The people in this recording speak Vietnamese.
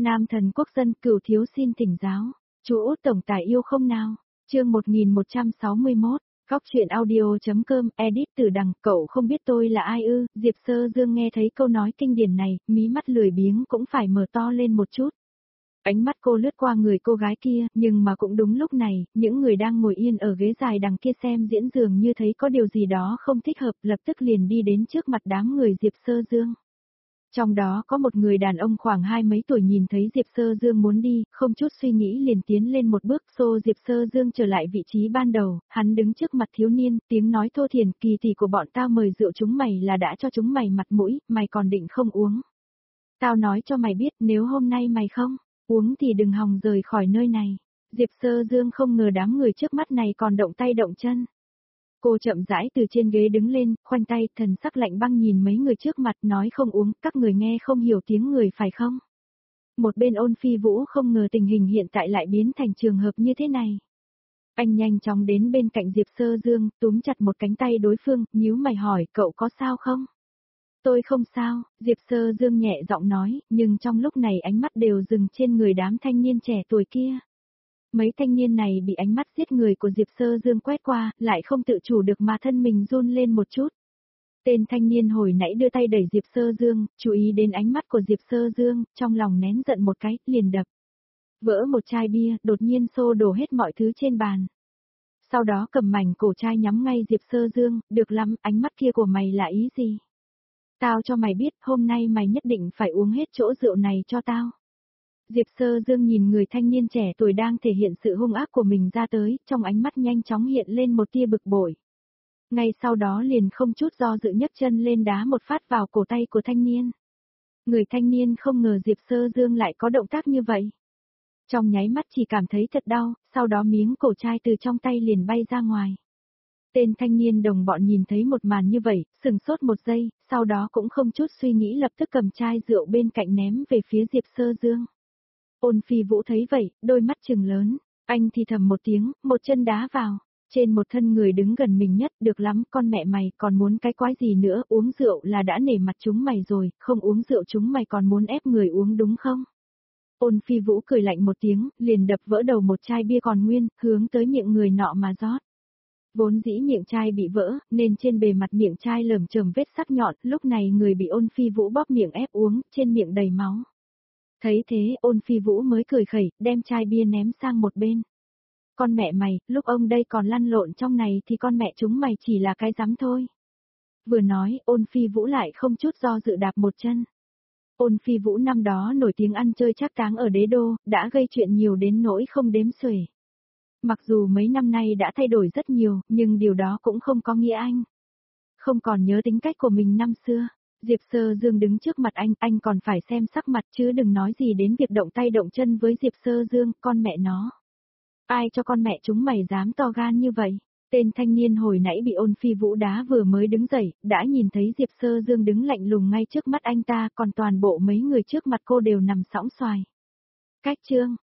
Nam thần quốc dân Cửu thiếu xin thỉnh giáo. Chú Út tổng tài yêu không nào? Chương 1161. Góc truyện audio.com edit từ đằng cậu không biết tôi là ai ư? Diệp Sơ Dương nghe thấy câu nói kinh điển này, mí mắt lười biếng cũng phải mở to lên một chút. Ánh mắt cô lướt qua người cô gái kia, nhưng mà cũng đúng lúc này, những người đang ngồi yên ở ghế dài đằng kia xem diễn dường như thấy có điều gì đó không thích hợp, lập tức liền đi đến trước mặt đám người Diệp Sơ Dương. Trong đó có một người đàn ông khoảng 20 mấy tuổi nhìn thấy Diệp Sơ Dương muốn đi, không chút suy nghĩ liền tiến lên một bước xô Diệp Sơ Dương trở lại vị trí ban đầu, hắn đứng trước mặt thiếu niên, tiếng nói thô thiển, kỳ tỷ của bọn tao mời rượu chúng mày là đã cho chúng mày mặt mũi, mày còn định không uống. Tao nói cho mày biết nếu hôm nay mày không uống thì đừng hòng rời khỏi nơi này. Diệp Sơ Dương không ngờ đám người trước mắt này còn động tay động chân. Cô chậm rãi từ trên ghế đứng lên, khoanh tay, thần sắc lạnh băng nhìn mấy người trước mặt nói không uống, các người nghe không hiểu tiếng người phải không? Một bên Ôn Phi Vũ không ngờ tình hình hiện tại lại biến thành trường hợp như thế này. Anh nhanh chóng đến bên cạnh Diệp Sơ Dương, túm chặt một cánh tay đối phương, nhíu mày hỏi, cậu có sao không? Tôi không sao, Diệp Sơ Dương nhẹ giọng nói, nhưng trong lúc này ánh mắt đều dừng trên người đám thanh niên trẻ tuổi kia. Mấy thanh niên này bị ánh mắt giết người của Diệp Sơ Dương quét qua, lại không tự chủ được mà thân mình run lên một chút. Tên thanh niên hồi nãy đưa tay đẩy Diệp Sơ Dương, chú ý đến ánh mắt của Diệp Sơ Dương, trong lòng nén giận một cái, liền đập. Vỡ một chai bia, đột nhiên xô đổ hết mọi thứ trên bàn. Sau đó cầm mảnh cổ chai nhắm ngay Diệp Sơ Dương, được lắm, ánh mắt kia của mày là ý gì? Tao cho mày biết, hôm nay mày nhất định phải uống hết chỗ rượu này cho tao. Diệp Sơ Dương nhìn người thanh niên trẻ tuổi đang thể hiện sự hung ác của mình ra tới, trong ánh mắt nhanh chóng hiện lên một tia bực bội. Ngay sau đó liền không chút do dự nhấc chân lên đá một phát vào cổ tay của thanh niên. Người thanh niên không ngờ Diệp Sơ Dương lại có động tác như vậy. Trong nháy mắt chỉ cảm thấy thật đau, sau đó miếng cổ chai từ trong tay liền bay ra ngoài. Tên thanh niên đồng bọn nhìn thấy một màn như vậy, sừng sốt một giây, sau đó cũng không chút suy nghĩ lập tức cầm chai rượu bên cạnh ném về phía Diệp Sơ Dương. Ôn Phi Vũ thấy vậy, đôi mắt trừng lớn, anh thì thầm một tiếng, một chân đá vào, trên một thân người đứng gần mình nhất, được lắm, con mẹ mày, còn muốn cái quái gì nữa, uống rượu là đã nể mặt chúng mày rồi, không uống rượu chúng mày còn muốn ép người uống đúng không? Ôn Phi Vũ cười lạnh một tiếng, liền đập vỡ đầu một chai bia còn nguyên, hướng tới miệng người nọ mà rót. Vốn dĩ miệng chai bị vỡ, nên trên bề mặt miệng chai lởm chởm vết sắc nhọn, lúc này người bị Ôn Phi Vũ bóp miệng ép uống, trên miệng đầy máu. Thấy thế, Ôn Phi Vũ mới cười khẩy, đem chai bia ném sang một bên. Con mẹ mày, lúc ông đây còn lăn lộn trong này thì con mẹ chúng mày chỉ là cái rắm thôi. Vừa nói, Ôn Phi Vũ lại không chút do dự đạp một chân. Ôn Phi Vũ năm đó nổi tiếng ăn chơi trác táng ở đế đô, đã gây chuyện nhiều đến nỗi không đếm xuể. Mặc dù mấy năm nay đã thay đổi rất nhiều, nhưng điều đó cũng không có nghĩa anh không còn nhớ tính cách của mình năm xưa. Diệp Sơ Dương đứng trước mặt anh còn phải xem sắc mặt chứ đừng nói gì đến việc động tay động chân với Diệp Sơ Dương, con mẹ nó. Ai cho con mẹ chúng mày dám to gan như vậy? Tên thanh niên hồi nãy bị Ôn Phi Vũ đá vừa mới đứng dậy, đã nhìn thấy Diệp Sơ Dương đứng lạnh lùng ngay trước mắt anh ta, còn toàn bộ mấy người trước mặt cô đều nằm sõng xoài. Cách chương